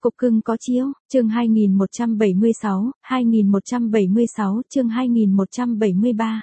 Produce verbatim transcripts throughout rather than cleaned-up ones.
Cục cưng có chiếu, chương hai nghìn một trăm bảy mươi sáu, hai nghìn một trăm bảy mươi sáu, chương hai nghìn một trăm bảy mươi ba.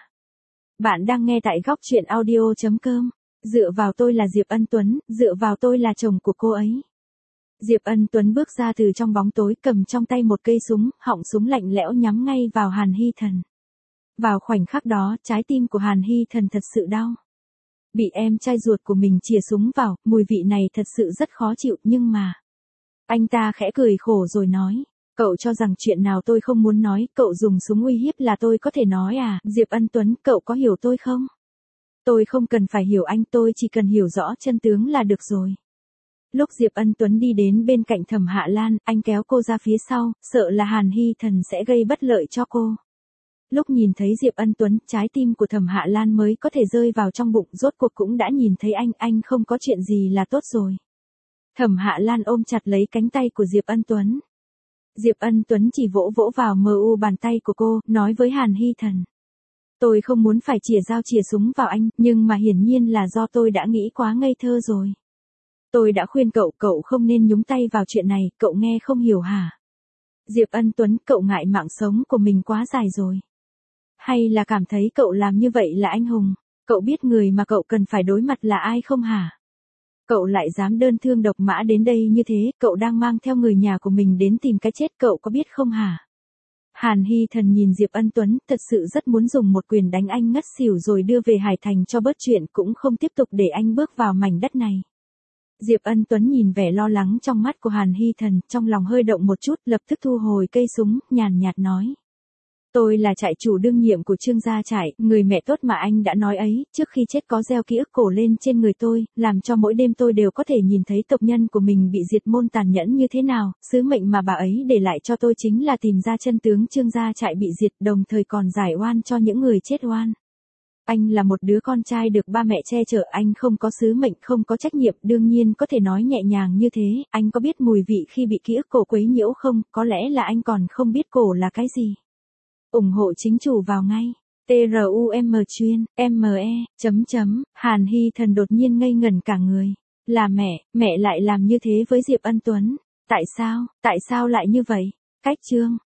Bạn đang nghe tại góc truyện audio chấm com. Dựa vào tôi là Diệp Ân Tuấn, dựa vào tôi là chồng của cô ấy. Diệp Ân Tuấn bước ra từ trong bóng tối, cầm trong tay một cây súng, họng súng lạnh lẽo nhắm ngay vào Hàn Hy Thần. Vào khoảnh khắc đó, trái tim của Hàn Hy Thần thật sự đau. Bị em trai ruột của mình chìa súng vào, mùi vị này thật sự rất khó chịu, nhưng mà... Anh ta khẽ cười khổ rồi nói, cậu cho rằng chuyện nào tôi không muốn nói, cậu dùng súng uy hiếp là tôi có thể nói à? Diệp Ân Tuấn, cậu có hiểu tôi không? Tôi không cần phải hiểu anh, tôi chỉ cần hiểu rõ chân tướng là được rồi. Lúc Diệp Ân Tuấn đi đến bên cạnh Thẩm Hạ Lan, anh kéo cô ra phía sau, sợ là Hàn Hy Thần sẽ gây bất lợi cho cô. Lúc nhìn thấy Diệp Ân Tuấn, trái tim của Thẩm Hạ Lan mới có thể rơi vào trong bụng, rốt cuộc cũng đã nhìn thấy anh, anh không có chuyện gì là tốt rồi. Thẩm Hạ Lan ôm chặt lấy cánh tay của Diệp Ân Tuấn. Diệp Ân Tuấn chỉ vỗ vỗ vào mờ u bàn tay của cô, nói với Hàn Hy Thần. Tôi không muốn phải chìa dao chìa súng vào anh, nhưng mà hiển nhiên là do tôi đã nghĩ quá ngây thơ rồi. Tôi đã khuyên cậu, cậu không nên nhúng tay vào chuyện này, cậu nghe không hiểu hả? Diệp Ân Tuấn, cậu ngại mạng sống của mình quá dài rồi. Hay là cảm thấy cậu làm như vậy là anh hùng? Cậu biết người mà cậu cần phải đối mặt là ai không hả? Cậu lại dám đơn thương độc mã đến đây như thế, cậu đang mang theo người nhà của mình đến tìm cái chết, cậu có biết không hả? Hàn Hy Thần nhìn Diệp Ân Tuấn, thật sự rất muốn dùng một quyền đánh anh ngất xỉu rồi đưa về Hải Thành cho bớt chuyện, cũng không tiếp tục để anh bước vào mảnh đất này. Diệp Ân Tuấn nhìn vẻ lo lắng trong mắt của Hàn Hy Thần, trong lòng hơi động một chút, lập tức thu hồi cây súng, nhàn nhạt nói. Tôi là trại chủ đương nhiệm của Trương gia trại, người mẹ tốt mà anh đã nói ấy, trước khi chết có gieo ký ức cổ lên trên người tôi, làm cho mỗi đêm tôi đều có thể nhìn thấy tộc nhân của mình bị diệt môn tàn nhẫn như thế nào, sứ mệnh mà bà ấy để lại cho tôi chính là tìm ra chân tướng Trương gia trại bị diệt, đồng thời còn giải oan cho những người chết oan. Anh là một đứa con trai được ba mẹ che chở, anh không có sứ mệnh, không có trách nhiệm, đương nhiên có thể nói nhẹ nhàng như thế, anh có biết mùi vị khi bị ký ức cổ quấy nhiễu không, có lẽ là anh còn không biết cổ là cái gì. ủng hộ chính chủ vào ngay. trum chuyên, me, chấm chấm, Hàn Hy Thần đột nhiên ngây ngẩn cả người. Là mẹ, mẹ lại làm như thế với Diệp Ân Tuấn. Tại sao, tại sao lại như vậy? Cách chương.